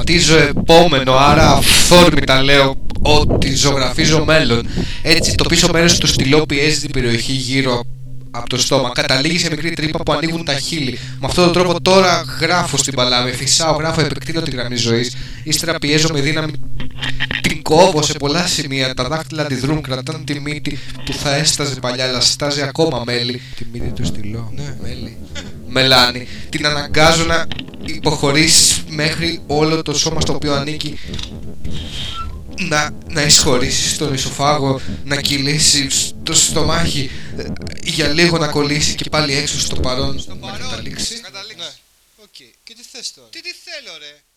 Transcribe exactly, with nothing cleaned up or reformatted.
προγραμματίζω επόμενο, άρα αυθόρμητα λέω ότι ζωγραφίζω μέλλον. Έτσι το πίσω μέρος του στυλό πιέζει την περιοχή γύρω από το στόμα. Καταλήγει σε μικρή τρύπα που ανοίγουν τα χείλη. Με αυτόν τον τρόπο τώρα γράφω στην παλάμη. Φυσάω, γράφω, επεκτείνω τη γραμμή ζωής. Ύστερα πιέζω με δύναμη. Την κόβω σε πολλά σημεία. Τα δάχτυλα αντιδρούν, κρατάνε τη μύτη που θα έσταζε παλιά, αλλά στάζει ακόμα μέλι. Τη μύτη του στυλό. Ναι, μέλι. Μελάνη. Την αναγκάζω να υποχωρήσει μέχρι όλο το σώμα στο οποίο ανήκει να, να εισχωρήσει στον ισοφάγο, να κυλήσει στο στομάχι, για λίγο να κολλήσει και πάλι έξω στο παρόν. Στο παρόν, να καταλήξει. Ναι. Okay. Και τι θες τώρα? Τι τι θέλω ρε?